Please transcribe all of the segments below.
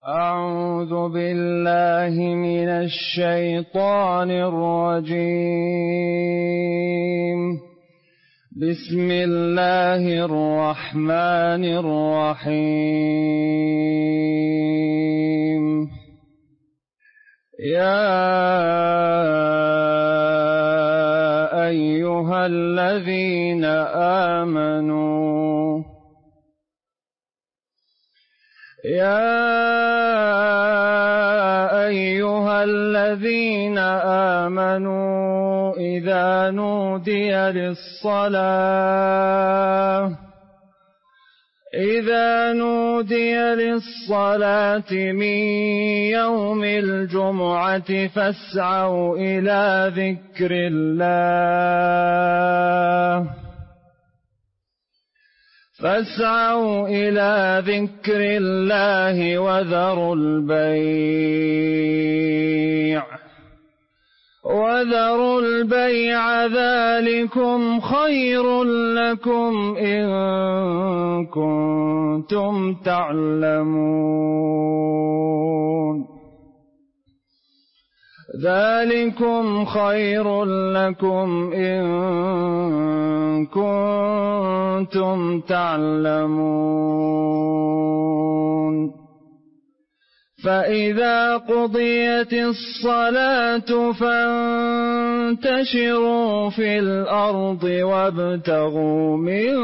أعوذ بالله من الشيطان الرجيم. بسم الله الرحمن الرحيم. يا أيها الذين آمنوا إذا نودي للصلاة من يوم الجمعة فاسعوا إلى ذكر الله وذروا البيع ذلكم خير لكم إن كنتم تعلمون. ذلكم خير لكم إن كنتم تعلمون. فإذا قضيت الصلاة فانتشروا في الأرض وابتغوا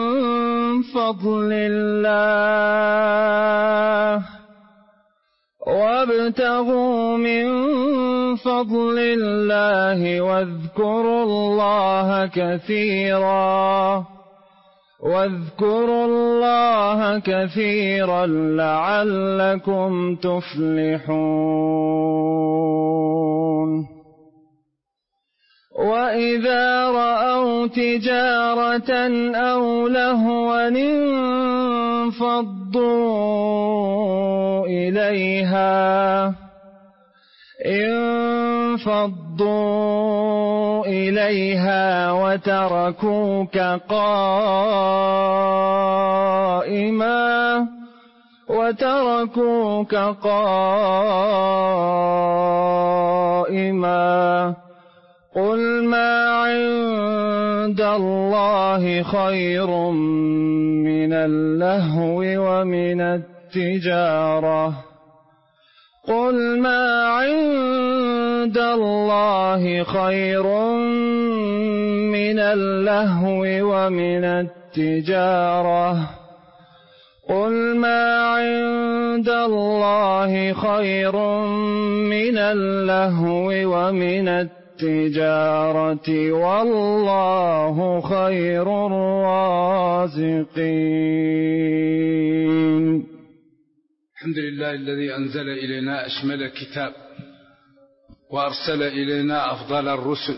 من فضل الله واذكروا الله كثيرا لعلكم تفلحون. وإذا رأوا تجارة أو لهوا انفضوا إليها وتركوك قائما قل ما عند الله خير من اللهو ومن التجارة والله خير الرازقين. الحمد لله الذي أنزل إلينا أشمل الكتاب وأرسل إلينا أفضل الرسل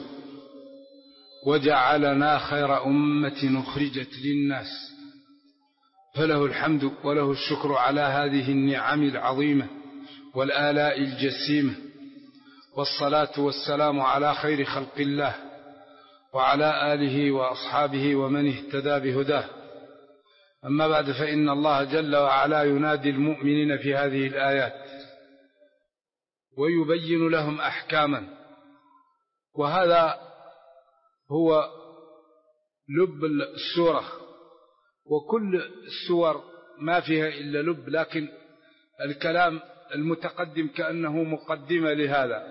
وجعلنا خير أمة أخرجت للناس، فله الحمد وله الشكر على هذه النعم العظيمة والآلاء الجسيمة، والصلاة والسلام على خير خلق الله وعلى آله وأصحابه ومن اهتدى بهداه. أما بعد، فإن الله جل وعلا ينادي المؤمنين في هذه الآيات ويبين لهم أحكاما، وهذا هو لب السورة، وكل السور ما فيها إلا لب، لكن الكلام المتقدم كأنه مقدمة لهذا،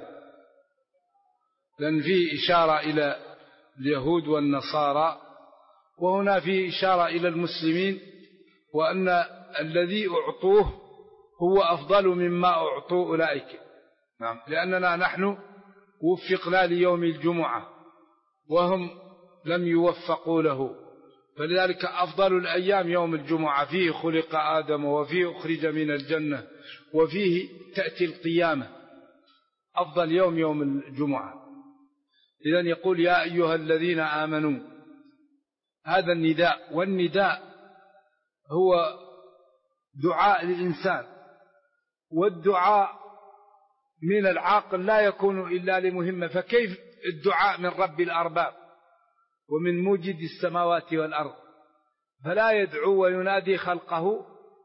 لأن فيه إشارة إلى اليهود والنصارى، وهنا فيه إشارة إلى المسلمين، وأن الذي أعطوه هو أفضل مما أعطوا أولئك. نعم، لأننا نحن وفقنا ليوم الجمعة وهم لم يوفقوا له، فلذلك أفضل الأيام يوم الجمعة، فيه خلق آدم وفيه أخرج من الجنة وفيه تأتي القيامة، أفضل يوم الجمعة. إذن يقول يا أيها الذين آمنوا، هذا النداء، والنداء هو دعاء الإنسان، والدعاء من العاقل لا يكون إلا لمهمة، فكيف الدعاء من رب الأرباب ومن موجد السماوات والأرض؟ فلا يدعو وينادي خلقه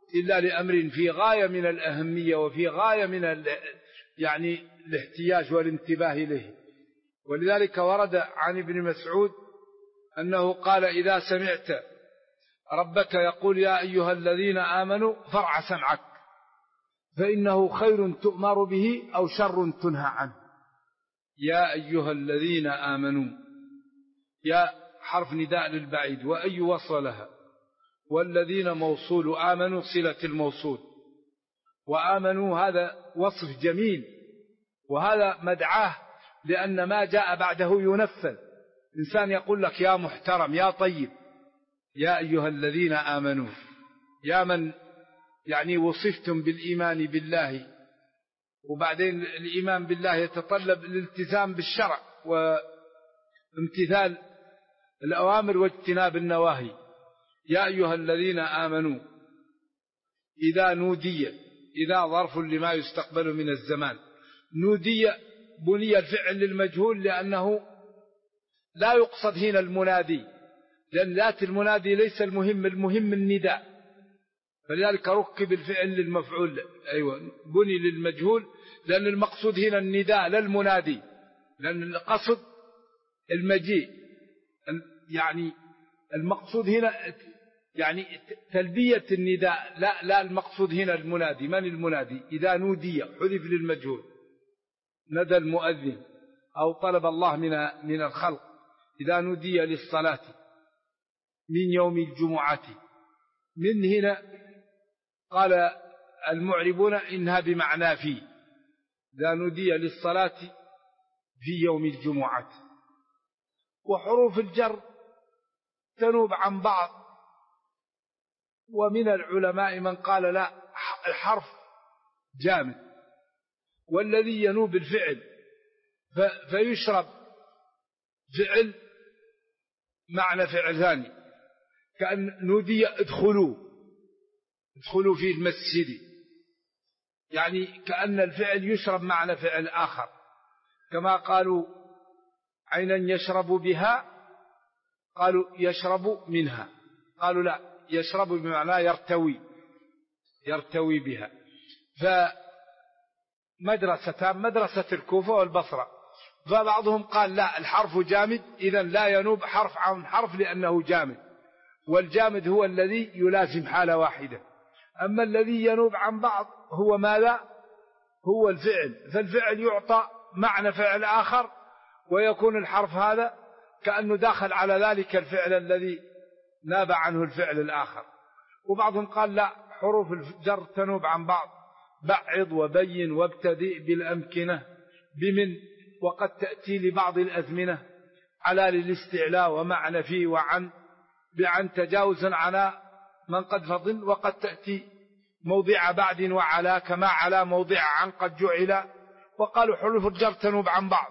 إلا لأمر في غاية من الأهمية وفي غاية من الاحتياج والانتباه إليه. ولذلك ورد عن ابن مسعود أنه قال: إذا سمعت ربك يقول يا أيها الذين آمنوا فارع سمعك، فإنه خير تؤمر به أو شر تنهى عنه. يا أيها الذين آمنوا، يا حرف نداء للبعيد، وأي وصلها، والذين موصول، آمنوا صلة الموصول، وآمنوا هذا وصف جميل، وهذا مدعاه، لأن ما جاء بعده ينفذ. إنسان يقول لك يا محترم يا طيب، يا أيها الذين آمنوا، يا من وصفتم بالإيمان بالله، وبعدين الإيمان بالله يتطلب الالتزام بالشرع وامتثال الأوامر واجتناب النواهي. يا أيها الذين آمنوا، إذا نودي، إذا ظرف لما يستقبل من الزمان، نودي بني الفعل للمجهول، لأنه لا يقصد هنا المنادي، لأن ذات المنادي ليس المهم النداء، فلذلك ركب الفعل للمفعول. أيوة، بني للمجهول، لأن المقصود هنا النداء لا المنادي، لأن القصد المجيء، المقصود هنا تلبية النداء، لا المقصود هنا المنادي. من المنادي؟ إذا نودي حذف للمجهول، ندى المؤذن أو طلب الله من الخلق. إذا نودي للصلاة من يوم الجمعة، من هنا قال المعربون إنها بمعنى في، إذا نودي للصلاة في يوم الجمعة. وحروف الجر تنوب عن بعض، ومن العلماء من قال لا، الحرف جامد، والذي ينوب الفعل فيشرب فعل معنى فعل ثاني، كأن نودي ادخلوا في المسجد، كأن الفعل يشرب معنى فعل آخر، كما قالوا عينا يشرب بها، قالوا يشرب منها، قالوا لا، يشرب بمعنى يرتوي بها. فمدرستان، مدرسة الكوفة والبصرة، فبعضهم قال لا، الحرف جامد، إذن لا ينوب حرف عن حرف لأنه جامد، والجامد هو الذي يلازم حالة واحدة. أما الذي ينوب عن بعض هو ماذا؟ هو الفعل، فالفعل يعطى معنى فعل آخر، ويكون الحرف هذا كأنه داخل على ذلك الفعل الذي ناب عنه الفعل الآخر. وبعضهم قال لا، حروف الجر تنوب عن بعض، بعض وبين وابتدئ بالأمكنة، بمن وقد تأتي لبعض الأزمنة على للاستعلاء، ومعنى في وعن، بعن تجاوزا على من قد فضل، وقد تأتي موضع بعد وعلى، كما على موضع عن قد جعل. وقالوا حروف الجر تنوب عن بعض.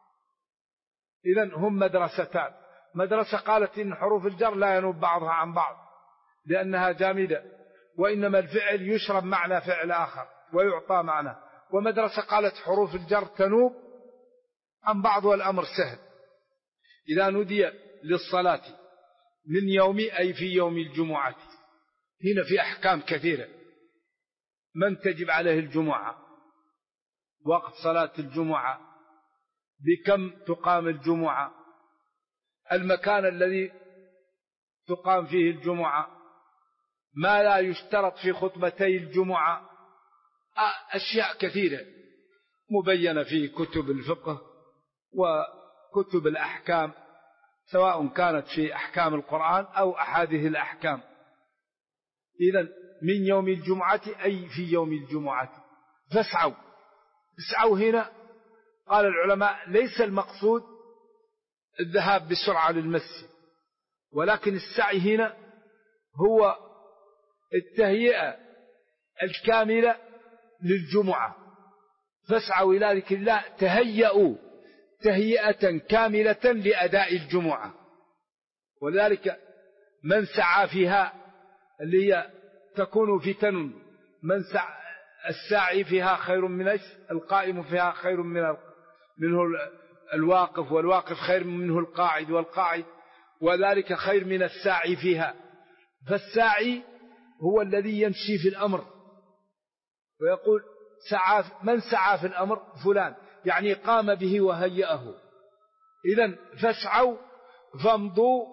إذن هم مدرستان، مدرسة قالت إن حروف الجر لا ينوب بعضها عن بعض لأنها جامدة، وإنما الفعل يشرب معنى فعل آخر ويعطى معنى. ومدرسة قالت حروف الجر تنوب عن بعض والأمر سهل. إذا نودي للصلاة من يوم، أي في يوم الجمعة. هنا في أحكام كثيرة، من تجب عليه الجمعة، وقت صلاة الجمعة، بكم تقام الجمعة، المكان الذي تقام فيه الجمعة، ما لا يشترط في خطبتي الجمعة، أشياء كثيرة مبينة في كتب الفقه وكتب الأحكام، سواء كانت في أحكام القرآن أو أحاديث الأحكام. إذن من يوم الجمعة، أي في يوم الجمعة. فاسعوا هنا قال العلماء ليس المقصود الذهاب بسرعة للمسجد، ولكن السعي هنا هو التهيئة الكاملة للجمعة. فاسعوا إلى ذكر الله، تهيئوا تهيئة كاملة لأداء الجمعة. وذلك من سعى فيها اللي هي تكون فتن، الساعي فيها خير من القائم فيها خير منه الواقف، والواقف خير منه القاعد، والقاعد وذلك خير من الساعي فيها. فالساعي هو الذي يمشي في الأمر، ويقول من سعى في الأمر فلان، يعني قام به وهيأه. إذن فاسعوا فامضوا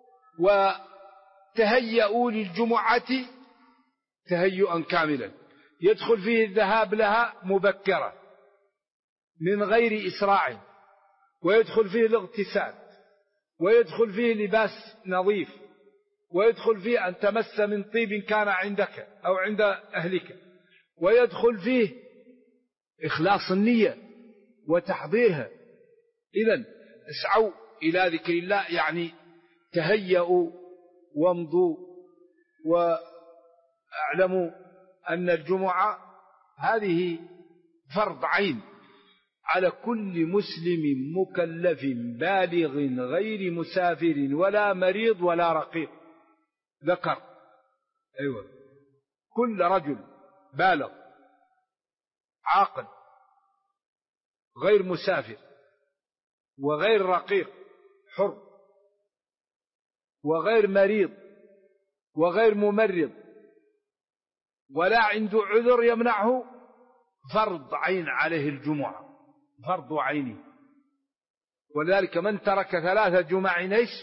وتهيئوا للجمعة تهيئا كاملا، يدخل فيه الذهاب لها مبكرا من غير إسراع، ويدخل فيه الاغتسال، ويدخل فيه لباس نظيف، ويدخل فيه أن تمس من طيب كان عندك أو عند أهلك، ويدخل فيه إخلاص النية وتحضيرها. إذن اسعوا إلى ذكر الله، يعني تهيئوا وامضوا، واعلموا أن الجمعة هذه فرض عين على كل مسلم مكلف بالغ غير مسافر ولا مريض ولا رقيق ذكر. أيوة، كل رجل بالغ عاقل غير مسافر وغير رقيق حر وغير مريض وغير ممرض ولا عنده عذر يمنعه، فرض عين عليه الجمعة، فرض عينه. ولذلك من ترك 3 جمع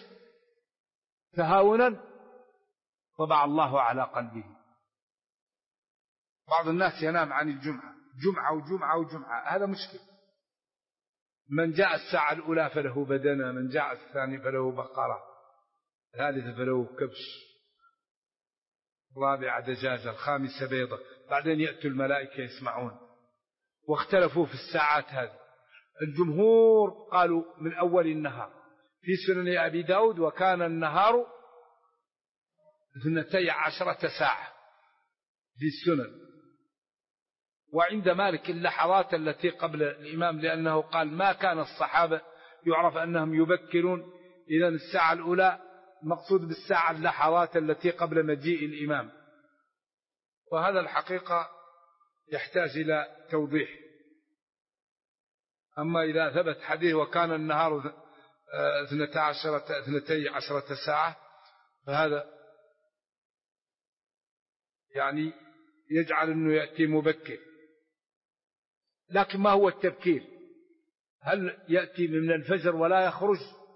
تهاونا طبع الله على قلبه. بعض الناس ينام عن الجمعة، جمعة وجمعة وجمعة، هذا مشكل. من جاء الساعة الأولى فله بدنة، من جاء الثاني فله بقرة، الثالث فله كبش، الرابعة دجاجة، الخامسة بيضة، بعدين يأتوا الملائكة يسمعون. واختلفوا في الساعات هذه. الجمهور قالوا من أول النهار في سنن أبي داود، وكان النهار 12 ساعة في السنن. وعند مالك اللحظات التي قبل الإمام، لأنه قال ما كان الصحابة يعرف أنهم يبكرون، إذن الساعة الأولى مقصود بالساعة اللحظات التي قبل مجيء الإمام. وهذا الحقيقة يحتاج إلى توضيح. أما إذا ثبت حديث وكان النهار 12 ساعة، فهذا يعني يجعل أنه يأتي مبكر. لكن ما هو التبكير؟ هل يأتي من الفجر ولا يخرج،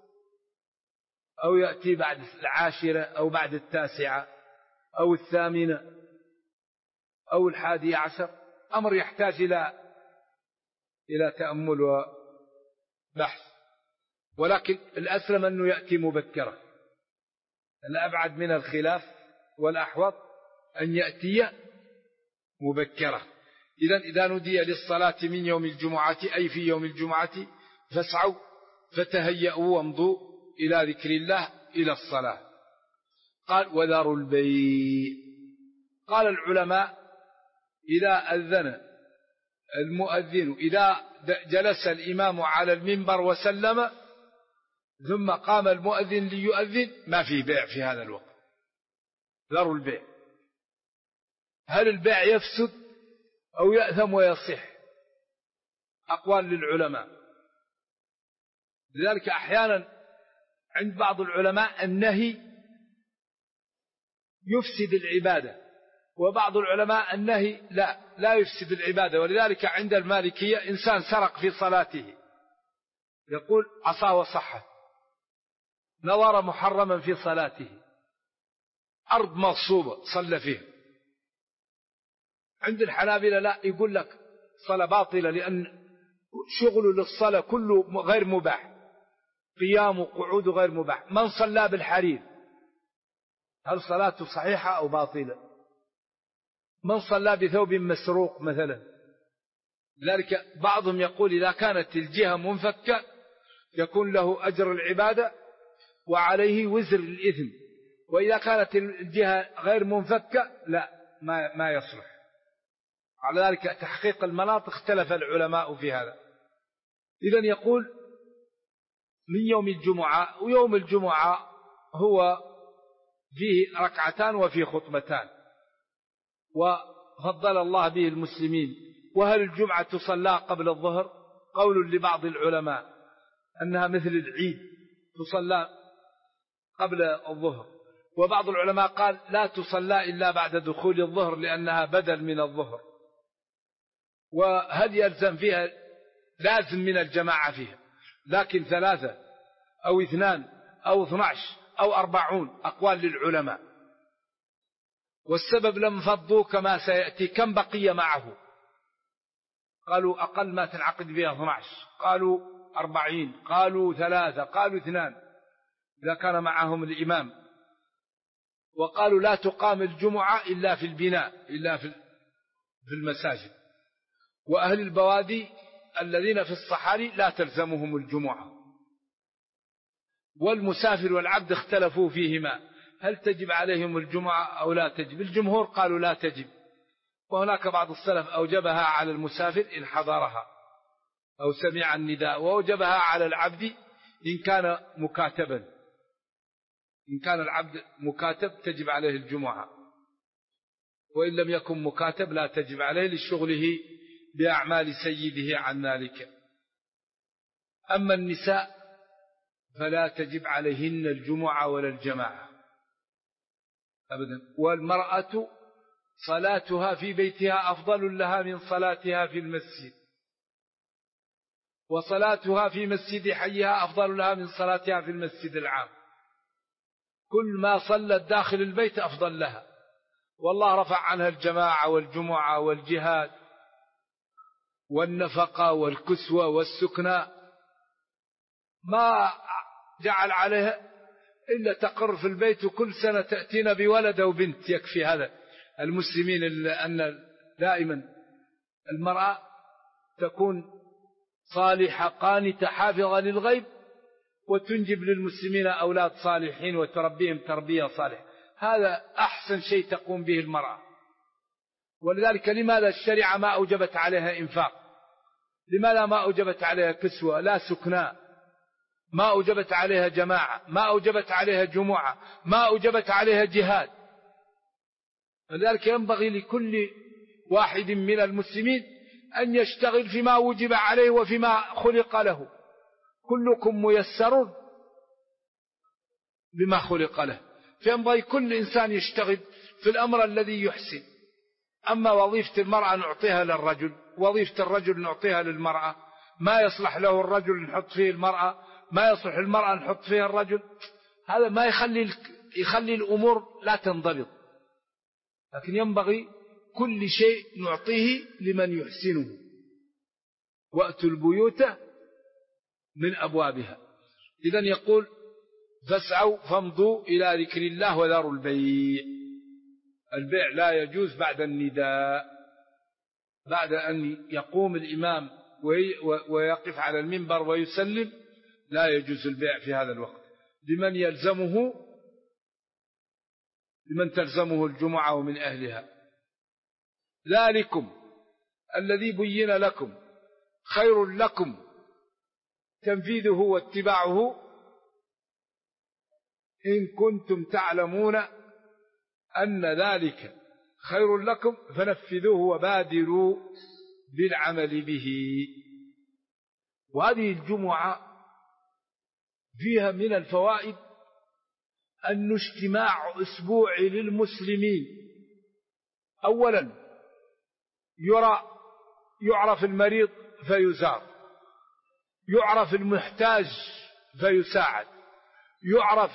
أو يأتي بعد 10 أو بعد 9 أو 8 أو 11؟ أمر يحتاج إلى تأمل وبحث. ولكن الأسلم أنه يأتي مبكرا، الأبعد من الخلاف والأحوط أن يأتي مبكرا. إذا نودي للصلاة من يوم الجمعة، أي في يوم الجمعة، فاسعوا فتهيئوا وامضوا إلى ذكر الله إلى الصلاة. قال وذروا البيع. قال العلماء إذا أذن المؤذن، إذا جلس الإمام على المنبر وسلم ثم قام المؤذن ليؤذن، ما في بيع في هذا الوقت. ذروا البيع. هل البيع يفسد أو يأثم ويصح؟ أقوال للعلماء. لذلك أحيانا عند بعض العلماء النهي يفسد العبادة، وبعض العلماء النهي لا يفسد العبادة. ولذلك عند المالكية إنسان سرق في صلاته يقول عصى وصحت، نظر محرما في صلاته، أرض مغصوبة صلى فيها. عند الحنابلة لا، يقول لك صلاة باطلة، لأن شغل للصلاة كله غير مباح، قيام وقعود غير مباح. من صلى بالحرير هل صلاته صحيحة أو باطلة؟ من صلى بثوب مسروق مثلا. لذلك بعضهم يقول إذا كانت الجهة منفكة يكون له أجر العبادة وعليه وزر الإثم، وإذا كانت الجهة غير منفكة لا، ما يصلح. على ذلك تحقيق المناط اختلف العلماء في هذا. إذن يقول من يوم الجمعة، ويوم الجمعة هو فيه 2 ركعتان وفيه خطبتان، وفضل الله به المسلمين. وهل الجمعة تصلى قبل الظهر؟ قول لبعض العلماء أنها مثل العيد تصلى قبل الظهر، وبعض العلماء قال لا تصلى إلا بعد دخول الظهر لأنها بدل من الظهر. وهل يلزم فيها؟ لازم من الجماعة فيها، لكن 3 أو 2 أو 12 أو 40 أقوال للعلماء. والسبب لم فضوا كما سيأتي. كم بقي معه؟ قالوا أقل ما تنعقد بها 12، قالوا 40، قالوا 3، قالوا 2 إذا كان معهم الإمام. وقالوا لا تقام الجمعة إلا في البناء، إلا في المساجد. وأهل البوادي الذين في الصحاري لا تلزمهم الجمعة. والمسافر والعبد اختلفوا فيهما، هل تجب عليهم الجمعة أو لا تجب؟ الجمهور قالوا لا تجب، وهناك بعض السلف أوجبها على المسافر إن حضرها أو سمع النداء، وأوجبها على العبد إن كان مكاتبا. إن كان العبد مكاتب تجب عليه الجمعة، وإن لم يكن مكاتب لا تجب عليه لشغله بأعمال سيده عن ذلك. أما النساء فلا تجب عليهن الجمعة ولا الجماعة أبدا. والمرأة صلاتها في بيتها أفضل لها من صلاتها في المسجد، وصلاتها في مسجد حيها أفضل لها من صلاتها في المسجد العام. كل ما صلت داخل البيت أفضل لها. والله رفع عنها الجماعة والجمعة والجهاد والنفقة والكسوة والسكنى، ما جعل عليها إلا تقر في البيت، وكل سنة تأتينا بولد أو بنت. يكفي هذا المسلمين أن دائما المرأة تكون صالحة قانتة حافظة للغيب، وتنجب للمسلمين أولاد صالحين وتربيهم تربية صالحة. هذا أحسن شيء تقوم به المرأة. ولذلك لماذا الشريعة ما أوجبت عليها إنفاق؟ لماذا ما أوجبت عليها كسوة لا سكناء؟ ما أوجبت عليها جماعة، ما أوجبت عليها جمعة، ما أوجبت عليها جهاد. لذلك ينبغي لكل واحد من المسلمين أن يشتغل فيما وجب عليه وفيما خلق له. كلكم ميسر بما خلق له، فينبغي كل إنسان يشتغل في الأمر الذي يحسن. أما وظيفة المرأة نعطيها للرجل، وظيفة الرجل نعطيها للمرأة. ما يصلح له الرجل نحط فيه المرأة، ما يصلح المرأة نحط فيها الرجل. هذا ما يخلي الأمور لا تنضبط. لكن ينبغي كل شيء نعطيه لمن يحسنه. وأتوا البيوت من أبوابها. إذن يقول فاسعوا فامضوا إلى ذكر الله وذروا البيع. البيع لا يجوز بعد النداء، بعد أن يقوم الإمام ويقف على المنبر ويسلم لا يجوز البيع في هذا الوقت لمن تلزمه الجمعة ومن أهلها. ذلكم الذي بين لكم خير لكم تنفيذه واتباعه إن كنتم تعلمون أن ذلك خير لكم فنفذوه وبادروا بالعمل به. وهذه الجمعة فيها من الفوائد أن اجتماع أسبوعي للمسلمين. أولا يعرف المريض فيزار، يعرف المحتاج فيساعد، يعرف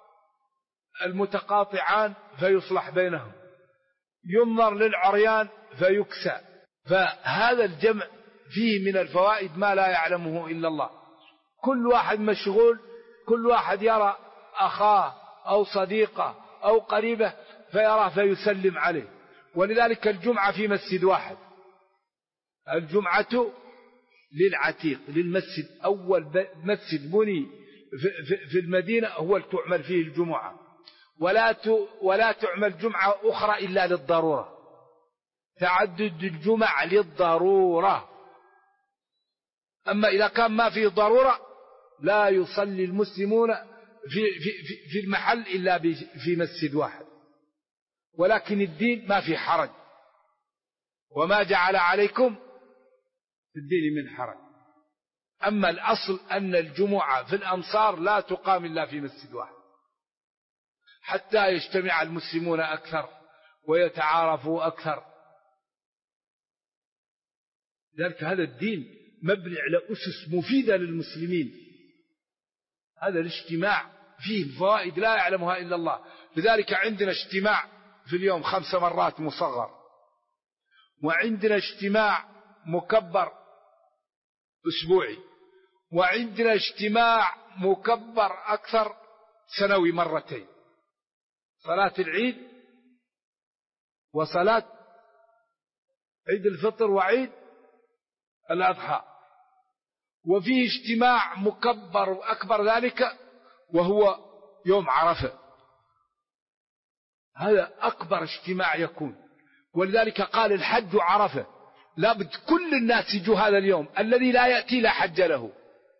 المتقاطعان فيصلح بينهم، ينظر للعريان فيكسى. فهذا الجمع فيه من الفوائد ما لا يعلمه إلا الله. كل واحد مشغول، كل واحد يرى أخاه أو صديقه أو قريبه فيراه فيسلم عليه. ولذلك الجمعة في مسجد واحد. الجمعة للعتيق، للمسجد. أول مسجد بني في المدينة هو تعمل فيه الجمعة، ولا تعمل جمعة أخرى إلا للضرورة. تعدد الجمع للضرورة. أما إذا كان ما فيه ضرورة لا يصلي المسلمون في المحل إلا في مسجد واحد. ولكن الدين ما في حرج، وما جعل عليكم في الدين من حرج. أما الأصل أن الجمعة في الأمصار لا تقام إلا في مسجد واحد. حتى يجتمع المسلمون أكثر ويتعارفوا أكثر. لذلك هذا الدين مبني على أسس مفيدة للمسلمين. هذا الاجتماع فيه فوائد لا يعلمها إلا الله. لذلك عندنا اجتماع في اليوم 5 مرات مصغر، وعندنا اجتماع مكبر أسبوعي، وعندنا اجتماع مكبر أكثر سنوي مرتين، صلاة العيد وصلاة عيد الفطر وعيد الأضحى. وفيه اجتماع مكبر وأكبر ذلك وهو يوم عرفة، هذا أكبر اجتماع يكون. ولذلك قال الحج عرفة، لابد كل الناس يجوا هذا اليوم، الذي لا يأتي لا حج له.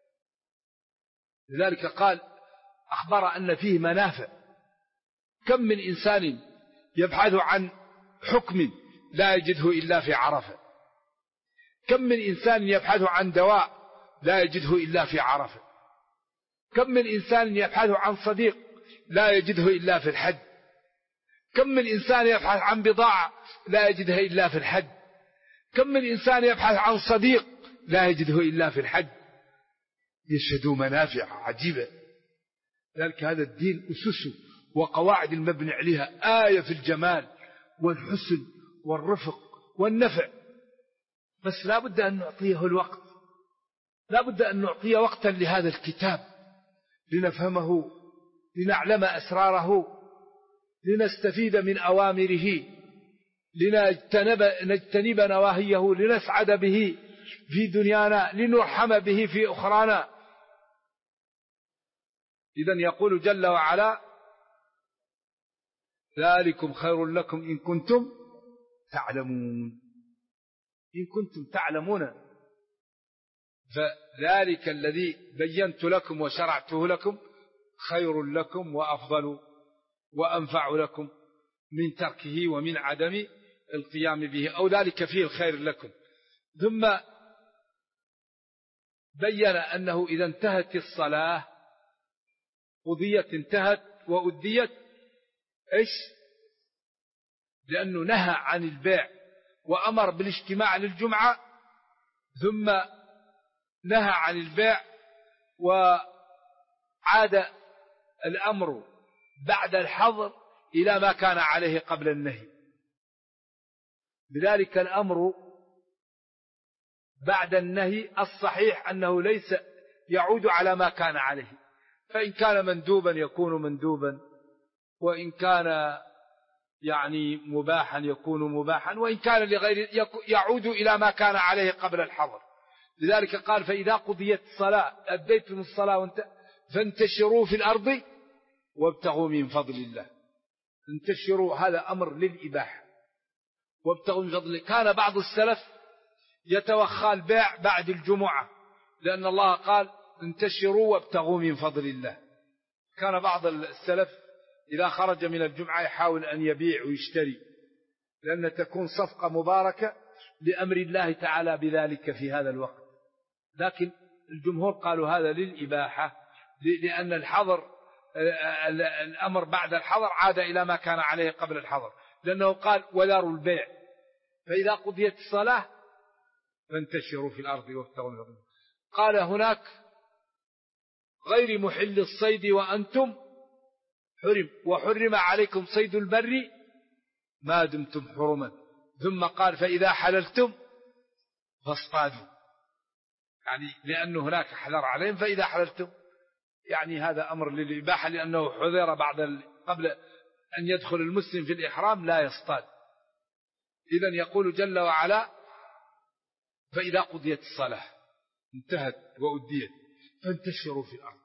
لذلك قال أخبر أن فيه منافع. كم من إنسان يبحث عن حكم لا يجده إلا في عرفة، كم من إنسان يبحث عن دواء لا يجده إلا في عرفة، كم من إنسان يبحث عن صديق لا يجده إلا في الحج، كم من إنسان يبحث عن بضاعة لا يجدها إلا في الحج، كم من إنسان يبحث عن صديق لا يجده إلا في الحج. يشهدوا منافع عجيبة. ذلك هذا الدين أسسه وقواعد المبني عليها آية في الجمال والحسن والرفق والنفع. بس لا بد أن نعطيه الوقت، لا بد أن نعطيه وقتا لهذا الكتاب لنفهمه، لنعلم أسراره، لنستفيد من أوامره، لنجتنب نواهيه، لنسعد به في دنيانا، لنرحم به في أخرانا. إذن يقول جل وعلا: ذلكم خير لكم إن كنتم تعلمون. إن كنتم تعلمون، فذلك الذي بينت لكم وشرعته لكم خير لكم وأفضل وأنفع لكم من تركه ومن عدم القيام به، أو ذلك فيه الخير لكم. ثم بين أنه إذا انتهت الصلاة قضيت، انتهت وأديت، إيش؟ لأنه نهى عن البيع وأمر بالاجتماع للجمعة، ثم نهى عن البيع وعاد الأمر بعد الحظر إلى ما كان عليه قبل النهي. بذلك الأمر بعد النهي الصحيح أنه ليس يعود على ما كان عليه، فإن كان مندوبا يكون مندوبا، وإن كان يعني مباحا يكون مباحا، وإن كان لغير يعود إلى ما كان عليه قبل الحظر. لذلك قال: فإذا قضيت الصلاة أديتم الصلاة فانتشروا في الأرض وابتغوا من فضل الله. انتشروا هذا أمر للإباحة، وابتغوا من فضل الله. كان بعض السلف يتوخى البيع بعد الجمعة، لأن الله قال: انتشروا وابتغوا من فضل الله. كان بعض السلف إذا خرج من الجمعة يحاول أن يبيع ويشتري، لأن تكون صفقة مباركة لأمر الله تعالى بذلك في هذا الوقت. لكن الجمهور قالوا هذا للإباحة، لأن الحظر الأمر بعد الحظر عاد إلى ما كان عليه قبل الحظر، لأنه قال: وذروا البيع فإذا قضيت الصلاة فانتشروا في الأرض وابتغوا من فضل الله. قال هناك: غير محل الصيد وأنتم حرم، وحرم عليكم صيد البر ما دمتم حرما. ثم قال: فإذا حللتم فاصطادوا، يعني لأنه هناك حذر عليهم، فإذا حللتم يعني هذا أمر للإباحة، لأنه حذر قبل أن يدخل المسلم في الإحرام لا يصطاد. إذن يقول جل وعلا: فإذا قضيت الصلاة انتهت وأديت فانتشروا في الأرض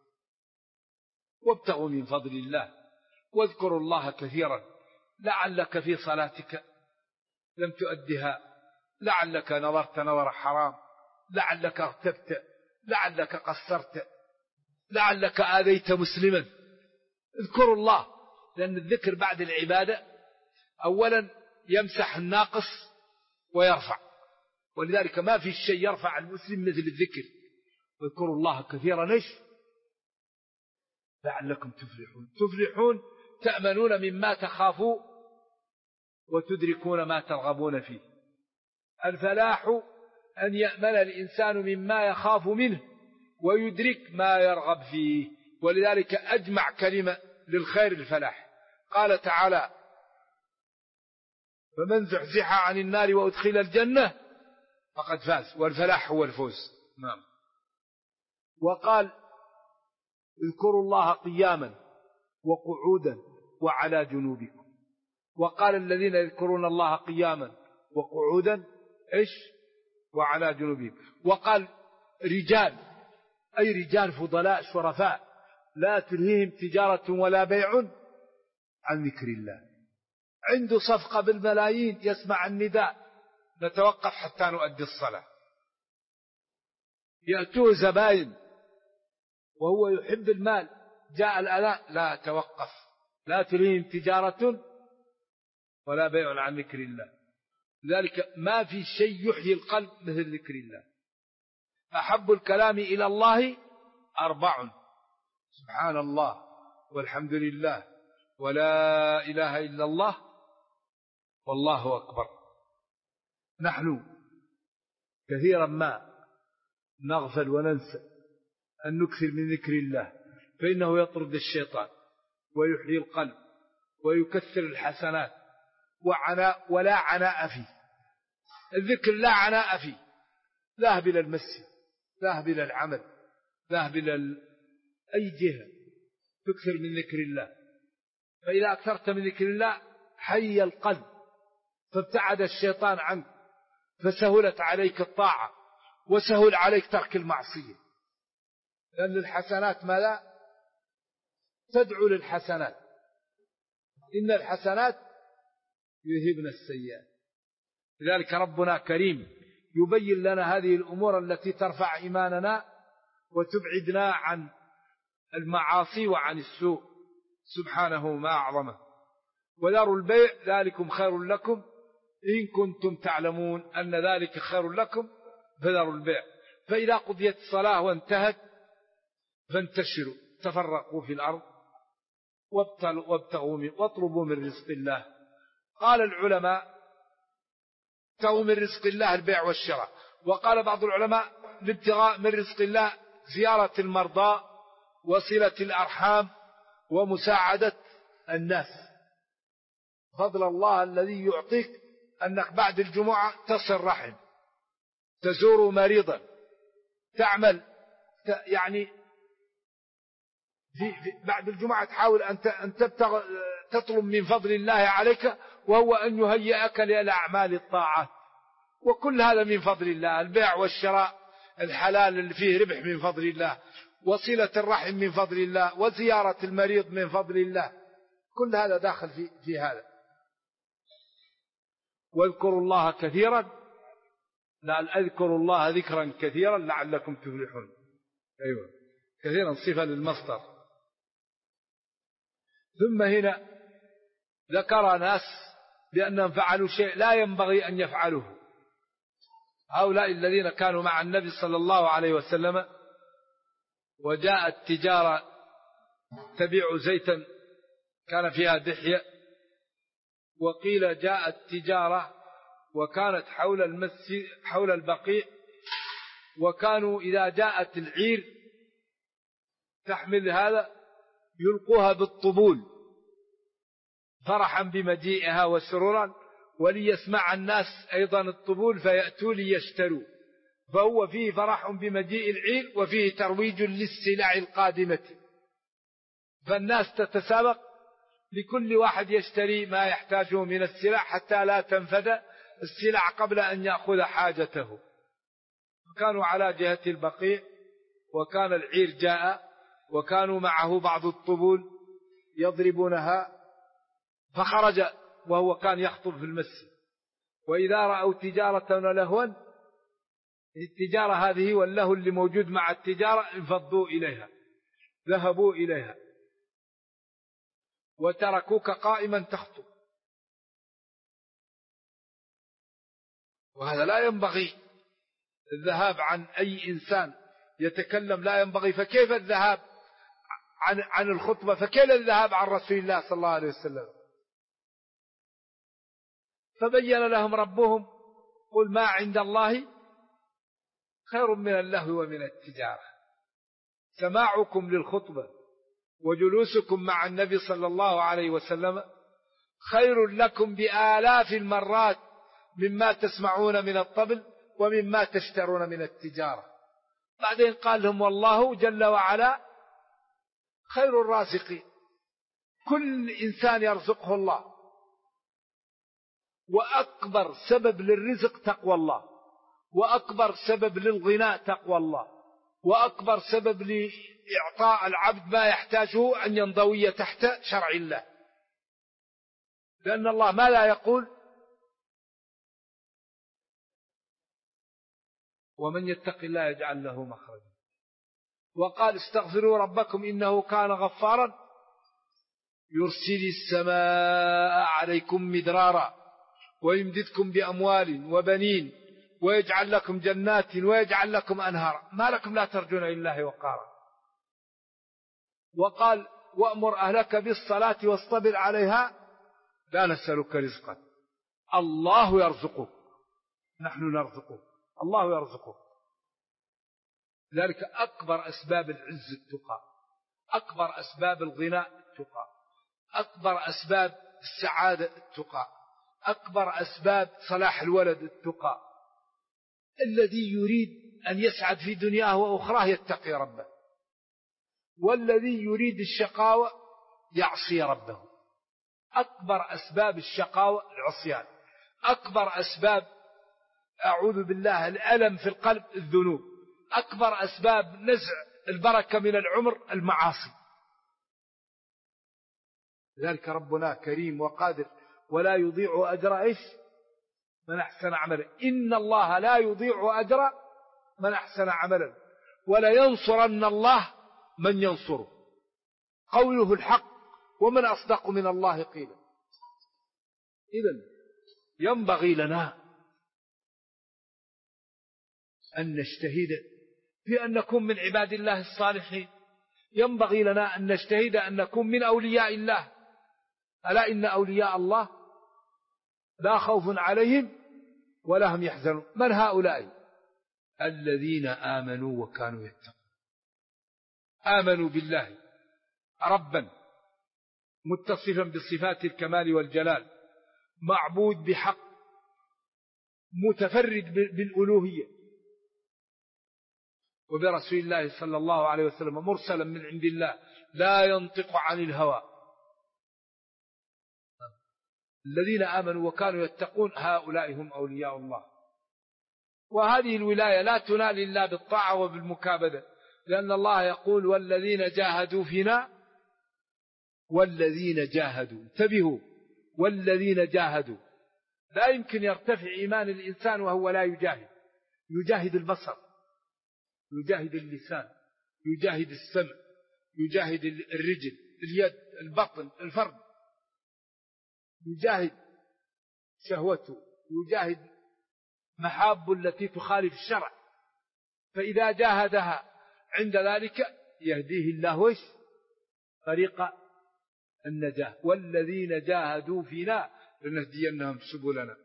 وابتغوا من فضل الله واذكروا الله كثيرا لعلك في صلاتك لم تؤدها، لعلك نظرت نظر حرام، لعلك ارتبت، لعلك قصرت، لعلك آذيت مسلما. اذكروا الله، لأن الذكر بعد العبادة أولا يمسح الناقص ويرفع، ولذلك ما في شيء يرفع المسلم مثل الذكر. واذكروا الله كثيرا لعلكم تفلحون. تفلحون تأمنون مما تخافوا وتدركون ما ترغبون فيه. الفلاح أن يأمن الإنسان مما يخاف منه ويدرك ما يرغب فيه، ولذلك أجمع كلمة للخير الفلاح. قال تعالى: فمن زحزح عن النار وأدخل الجنة فقد فاز، والفلاح هو الفوز. نعم. وقال: اذكروا الله قياما وقعودا وعلى جنوبكم. وقال: الذين يذكرون الله قياما وقعودا وعلى جنوبهم. وقال: رجال، أي رجال فضلاء شرفاء لا تلهيهم تجارة ولا بيع عن ذكر الله. عنده صفقة بالملايين، يسمع النداء: نتوقف حتى نؤدي الصلاة. يأتوه زباين وهو يحب المال، جاء الأذان: لا توقف، لا تلهيهم تجارة ولا بيع عن ذكر الله. لذلك ما في شيء يحيي القلب مثل ذكر الله. أحب الكلام إلى الله 4: سبحان الله والحمد لله ولا إله إلا الله والله أكبر. نحن كثيرا ما نغفل وننسى أن نكثر من ذكر الله، فإنه يطرد الشيطان ويحيي القلب ويكثر الحسنات، ولا عناء فيه. الذكر لا عناء فيه، ذاهب إلى المسجد، ذاهب إلى العمل، ذاهب إلى أي جهة، تكثر من ذكر الله. فإذا أكثرت من ذكر الله حي القلب، فابتعد الشيطان عنك، فسهلت عليك الطاعة وسهل عليك ترك المعصية، لأن الحسنات ماذا؟ تدعو للحسنات. إن الحسنات يذهبن السيئات. لذلك ربنا كريم يبين لنا هذه الأمور التي ترفع إيماننا وتبعدنا عن المعاصي وعن السوء، سبحانه ما أعظمه. وذروا البيع ذلكم خير لكم إن كنتم تعلمون أن ذلك خير لكم فذروا البيع. فإذا قضيت الصلاة وانتهت فانتشروا تفرقوا في الأرض واطلبوا من رزق الله. قال العلماء: ابتغوا من رزق الله البيع والشراء. وقال بعض العلماء: الابتغاء من رزق الله زيارة المرضى وصلة الأرحام ومساعدة الناس. فضل الله الذي يعطيك أنك بعد الجمعة تصل رحم، تزور مريضا، تعمل يعني بعد الجمعة تحاول أن تطلب من فضل الله عليك، وهو أن يهيئك للأعمال الطاعات، وكل هذا من فضل الله. البيع والشراء الحلال اللي فيه ربح من فضل الله، وصلة الرحم من فضل الله، وزيارة المريض من فضل الله، كل هذا داخل في هذا. واذكروا الله كثيرا، لا اذكروا الله ذكرا كثيرا لعلكم تفلحون. أيوة، كثيرا صفة للمصدر. ثم هنا ذكر ناس بأنهم فعلوا شيء لا ينبغي أن يفعلوه. هؤلاء الذين كانوا مع النبي صلى الله عليه وسلم، وجاءت تجارة تبيع زيتا كان فيها دحية، وقيل جاءت تجارة وكانت حول المسجد حول البقيع، وكانوا إذا جاءت العير تحمل هذا يلقوها بالطبول فرحا بمجيئها وسرورا، وليسمع الناس أيضا الطبول فيأتوا ليشتروا. فهو فيه فرح بمجيء العير وفيه ترويج للسلع القادمة، فالناس تتسابق لكل واحد يشتري ما يحتاجه من السلع حتى لا تنفد السلع قبل أن يأخذ حاجته. كانوا على جهة البقيع، وكان العير جاء، وكانوا معه بعض الطبول يضربونها، فخرج وهو كان يخطب في المسجد، وإذا رأوا تجارة ولهوا، التجارة هذه واللهو اللي موجود مع التجارة انفضوا إليها، ذهبوا إليها، وتركوك قائما تخطب. وهذا لا ينبغي الذهاب عن أي إنسان يتكلم، لا ينبغي. فكيف الذهاب عن الخطبة، فكان الذهاب عن رسول الله صلى الله عليه وسلم. فبين لهم ربهم قل ما عند الله خير من اللهو ومن التجارة. سماعكم للخطبة وجلوسكم مع النبي صلى الله عليه وسلم خير لكم بآلاف المرات مما تسمعون من الطبل ومما تشترون من التجارة. بعدين قال لهم والله جل وعلا خير الرازقين. كل إنسان يرزقه الله، وأكبر سبب للرزق تقوى الله، وأكبر سبب للغناء تقوى الله، وأكبر سبب لإعطاء العبد ما يحتاجه أن ينضوي تحت شرع الله. لأن الله ما لا يقول ومن يتق الله يجعل له مخرجا، وقال استغفروا ربكم إنه كان غفارا يرسل السماء عليكم مدرارا ويمددكم بأموال وبنين ويجعل لكم جنات ويجعل لكم أنهارا ما لكم لا ترجون لله وقارا. وقال وأمر أهلك بالصلاة واصطبر عليها لا نسألك رزقا الله يرزقك نحن نرزقك الله يرزقك. ذلك أكبر أسباب العز التقى، أكبر أسباب الغناء التقى، أكبر أسباب السعادة التقى، أكبر أسباب صلاح الولد التقى. الذي يريد أن يسعد في دنياه وأخراه يتقي ربه، والذي يريد الشقاوة يعصي ربه. أكبر أسباب الشقاوة العصيان، أكبر أسباب أعوذ بالله الألم في القلب الذنوب، أكبر أسباب نزع البركة من العمر المعاصي. ذلك ربنا كريم وقادر ولا يضيع أجر إيش من أحسن عملا. إن الله لا يضيع أجر من أحسن عملا ولا ينصرن الله من ينصره. قوله الحق ومن أصدق من الله قيلا. إذن ينبغي لنا أن نجتهد في أن نكون من عباد الله الصالحين، ينبغي لنا أن نجتهد أن نكون من أولياء الله. ألا إن أولياء الله لا خوف عليهم ولا هم يحزنون. من هؤلاء؟ الذين آمنوا وكانوا يتقون. آمنوا بالله ربا متصفا بصفات الكمال والجلال، معبود بحق، متفرد بالألوهية، وبرسول الله صلى الله عليه وسلم مرسلا من عند الله لا ينطق عن الهوى. الذين آمنوا وكانوا يتقون هؤلاء هم أولياء الله. وهذه الولاية لا تنال إلا بالطاعة وبالمكابدة، لأن الله يقول والذين جاهدوا فينا والذين جاهدوا. انتبهوا، والذين جاهدوا. لا يمكن يرتفع إيمان الإنسان وهو لا يجاهد. يجاهد البصر، يجاهد اللسان، يجاهد السمع، يجاهد الرجل، اليد، البطن، الفرد، يجاهد شهوته، يجاهد محابه التي تخالف الشرع. فإذا جاهدها عند ذلك يهديه الله طريق النجاة. والذين جاهدوا فينا لنهدينهم سبلنا.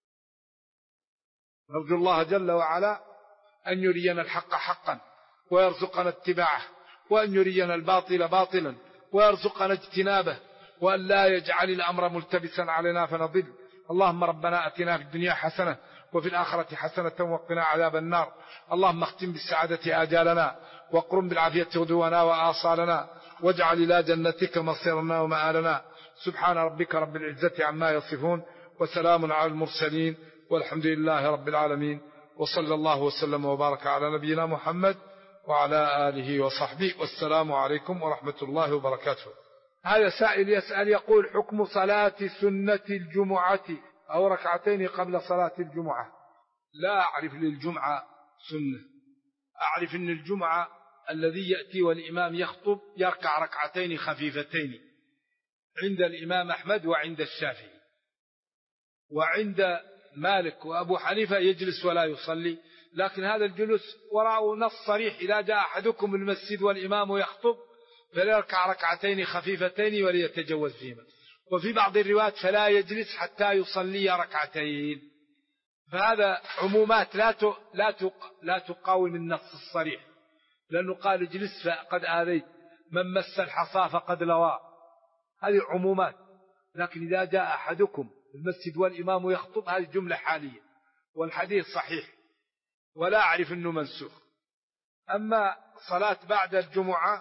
نرجو الله جل وعلا أن يرينا الحق حقا ويرزقنا اتباعه، وأن يرينا الباطل باطلا ويرزقنا اجتنابه، وأن لا يجعل الأمر ملتبسا علينا فنضل. اللهم ربنا أتنا في الدنيا حسنة وفي الآخرة حسنة وقنا عذاب النار. اللهم اختم بالسعادة آجالنا وقرم بالعافية غدونا وآصالنا، واجعل إلى جنتك مصيرنا ومآلنا. سبحان ربك رب العزة عما يصفون، وسلام على المرسلين، والحمد لله رب العالمين. وصلى الله وسلم وبارك على نبينا محمد وعلى آله وصحبه، والسلام عليكم ورحمة الله وبركاته. هذا سائل يسأل يقول حكم صلاة سنة الجمعة أو ركعتين قبل صلاة الجمعة. لا أعرف للجمعة سنة. أعرف أن الجمعة الذي يأتي والإمام يخطب يركع ركعتين خفيفتين عند الإمام أحمد وعند الشافعي، وعند مالك وأبو حنيفة يجلس ولا يصلي. لكن هذا الجلوس وراءه نص صريح: إذا جاء أحدكم المسجد والإمام يخطب فليركع ركعتين خفيفتين وليتجوز فيهما. وفي بعض الروايات فلا يجلس حتى يصلي ركعتين. فهذا عمومات لا تقاوم النص الصريح، لأنه قال اجلس فقد آذيت، من مس الحصى فقد لوى، هذه عمومات. لكن إذا جاء أحدكم المسجد والإمام يخطب، هذه جملة حالية، والحديث صحيح ولا أعرف أنه منسوخ. أما صلاة بعد الجمعة،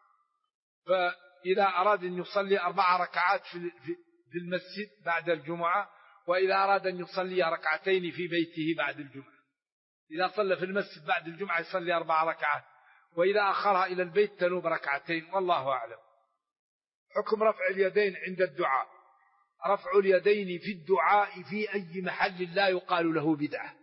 فإذا أراد أن يصلي 4 ركعات في المسجد بعد الجمعة، وإذا أراد أن يصلي ركعتين في بيته بعد الجمعة. إذا صلى في المسجد بعد الجمعة يصلي 4 ركعات، وإذا أخرها إلى البيت تنوب ركعتين، والله أعلم. حكم رفع اليدين عند الدعاء. رفع اليدين في الدعاء في أي محل لا يقال له بدعة.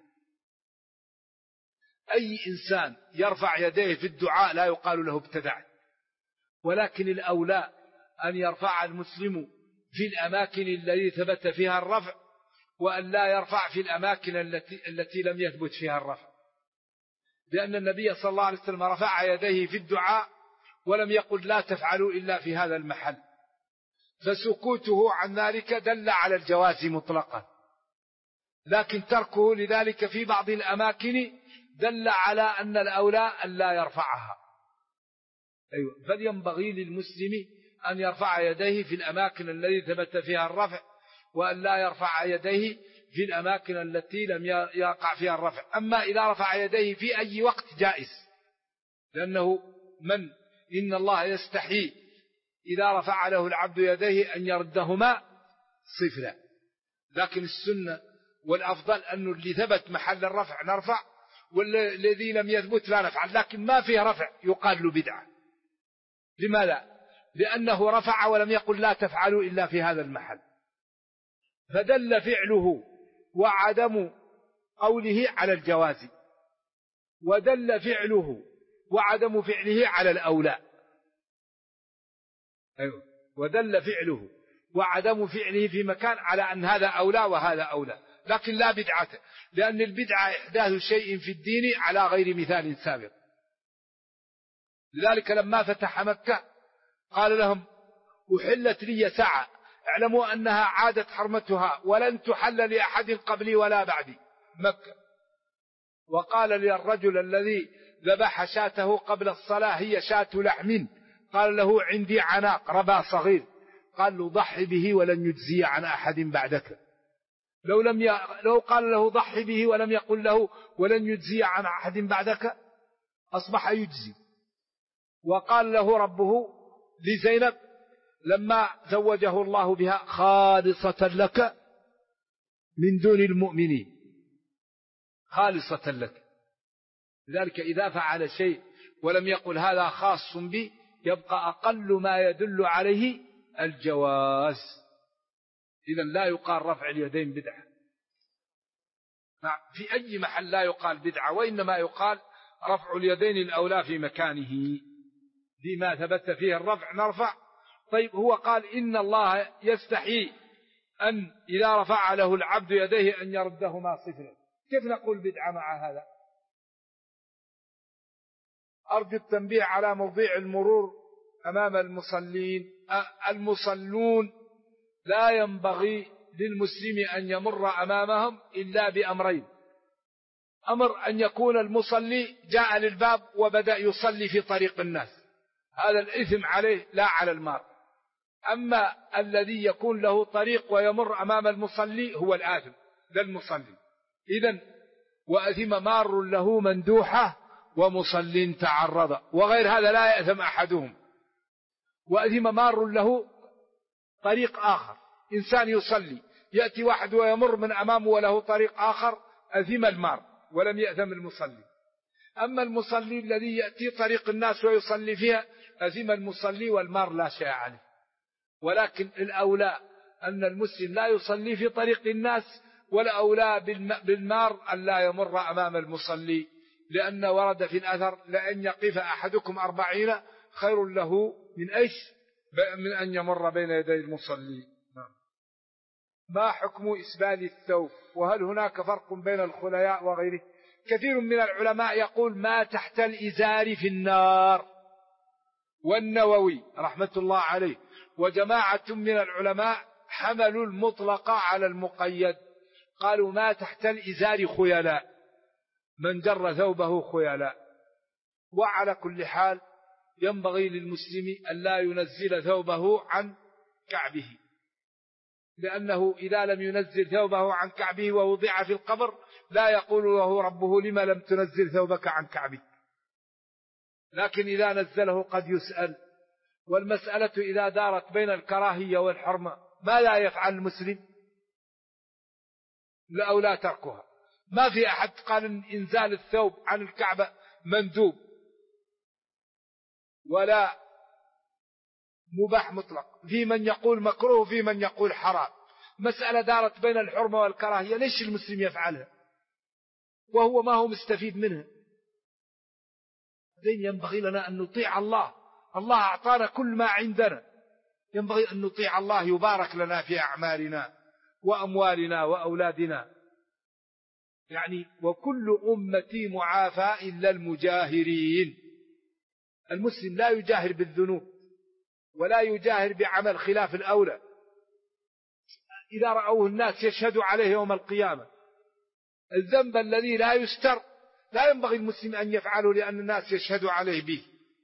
أي إنسان يرفع يديه في الدعاء لا يقال له ابتدع، ولكن الأولى أن يرفع المسلم في الأماكن التي ثبت فيها الرفع، وأن لا يرفع في الأماكن التي لم يثبت فيها الرفع، لأن النبي صلى الله عليه وسلم رفع يديه في الدعاء ولم يقل لا تفعلوا إلا في هذا المحل، فسكوته عن ذلك دل على الجواز مطلقا، لكن تركه لذلك في بعض الأماكن دل على أن الأولى أن لا يرفعها. فلينبغي للمسلم أن يرفع يديه في الأماكن التي ثبت فيها الرفع، وأن لا يرفع يديه في الأماكن التي لم يقع فيها الرفع. أما إذا رفع يديه في أي وقت جائز، لأنه إن الله يستحي إذا رفع له العبد يديه أن يردهما صفرا، لكن السنة والأفضل أنه اللي ثبت محل الرفع نرفع، والذي لم يثبت لا نفعل، لكن ما فيه رفع يقال له بدعة. لماذا؟ لأنه رفع ولم يقل لا تفعلوا إلا في هذا المحل، فدل فعله وعدم قوله على الجواز، ودل فعله وعدم فعله على الأولى. ودل فعله وعدم فعله في مكان على أن هذا أولى وهذا أولى، لكن لا بدعة، لأن البدعة إحداث شيء في الدين على غير مثال سابق. لذلك لما فتح مكة قال لهم أحلت لي ساعة، اعلموا أنها عادت حرمتها ولن تحل لأحد قبلي ولا بعدي مكة. وقال للرجل الذي ذبح شاته قبل الصلاة هي شاة لحم، قال له عندي عناق ربا صغير، قال له ضحي به ولن يجزي عن أحد بعدك. لو قال له ضحي به ولم يقل له ولن يجزي عن أحد بعدك أصبح يجزي. وقال له ربه لزينب لما زوجه الله بها خالصة لك من دون المؤمنين، خالصة لك. لذلك إذا فعل شيء ولم يقل هذا خاص بي يبقى أقل ما يدل عليه الجواز. إذن لا يقال رفع اليدين بدعة في أي محل، لا يقال بدعة، وإنما يقال رفع اليدين الأولى في مكانه بما ثبت فيه الرفع نرفع. طيب هو قال إن الله يستحي أن إذا رفع له العبد يديه أن يردهما صفرا، كيف نقول بدعة مع هذا؟ أرجو التنبيه على موضوع المرور أمام المصلين. المصلون لا ينبغي للمسلم أن يمر أمامهم إلا بأمرين: أمر أن يكون المصلي جاء للباب وبدأ يصلي في طريق الناس، هذا الإثم عليه لا على المار. أما الذي يكون له طريق ويمر أمام المصلي هو الآثم للمصلي. إذن وأثم مار له مندوحة ومصل تعرض، وغير هذا لا يأثم أحدهم. وأثم مار له طريق آخر، إنسان يصلي يأتي واحد ويمر من أمامه وله طريق آخر، أثم المار ولم يأثم المصلي. أما المصلي الذي يأتي طريق الناس ويصلي فيها أثم المصلي والمار لا شيء عليه. ولكن الأولى أن المسلم لا يصلي في طريق الناس، والأولى بالمار أن لا يمر أمام المصلي، لأن ورد في الأثر لأن يقف أحدكم 40 خير له من أن يمر بين يدي المصلي. ما حكم إسبال الثوب؟ وهل هناك فرق بين الخلياء وغيره؟ كثير من العلماء يقول ما تحت الإزار في النار، والنووي رحمة الله عليه وجماعة من العلماء حملوا المطلق على المقيد، قالوا ما تحت الإزار خيلاء، من جر ثوبه خيلاء. وعلى كل حال ينبغي للمسلم أن لا ينزل ثوبه عن كعبه، لأنه إذا لم ينزل ثوبه عن كعبه ووضع في القبر لا يقول له ربه لما لم تنزل ثوبك عن كعبك، لكن إذا نزله قد يسأل. والمسألة إذا دارت بين الكراهية والحرمة ما لا يفعل المسلم؟ لا أو لا تركها. ما في أحد قال إن إنزال الثوب عن الكعبة مندوب ولا مباح مطلق، في من يقول مكروه في من يقول حرام. مسألة دارت بين الحرمة والكراهية، ليش المسلم يفعلها وهو ما هو مستفيد منها؟ إذن ينبغي لنا أن نطيع الله، الله أعطانا كل ما عندنا، ينبغي أن نطيع الله، يبارك لنا في أعمالنا وأموالنا وأولادنا. يعني وكل أمتي معافى إلا المجاهرين. المسلم لا يجاهر بالذنوب ولا يجاهر بعمل خلاف الأولى. إذا رأوه الناس يشهدوا عليه يوم القيامة. الذنب الذي لا يستر لا ينبغي المسلم أن يفعله لأن الناس يشهدوا عليه به،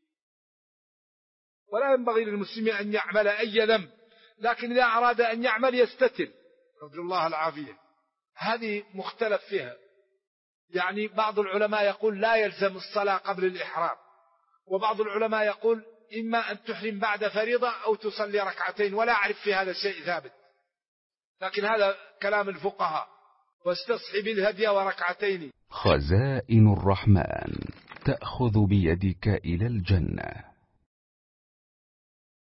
ولا ينبغي للمسلم أن يعمل أي ذنب، لكن إذا أراد أن يعمل يستتر، رضي الله العافية. هذه مختلف فيها. يعني بعض العلماء يقول لا يلزم الصلاة قبل الإحرام، وبعض العلماء يقول إما أن تحرم بعد فريضة أو تصلي ركعتين، ولا أعرف في هذا الشيء ثابت، لكن هذا كلام الفقهاء. واستصحب الهدي وركعتين. خزائن الرحمن تأخذ بيدك إلى الجنة.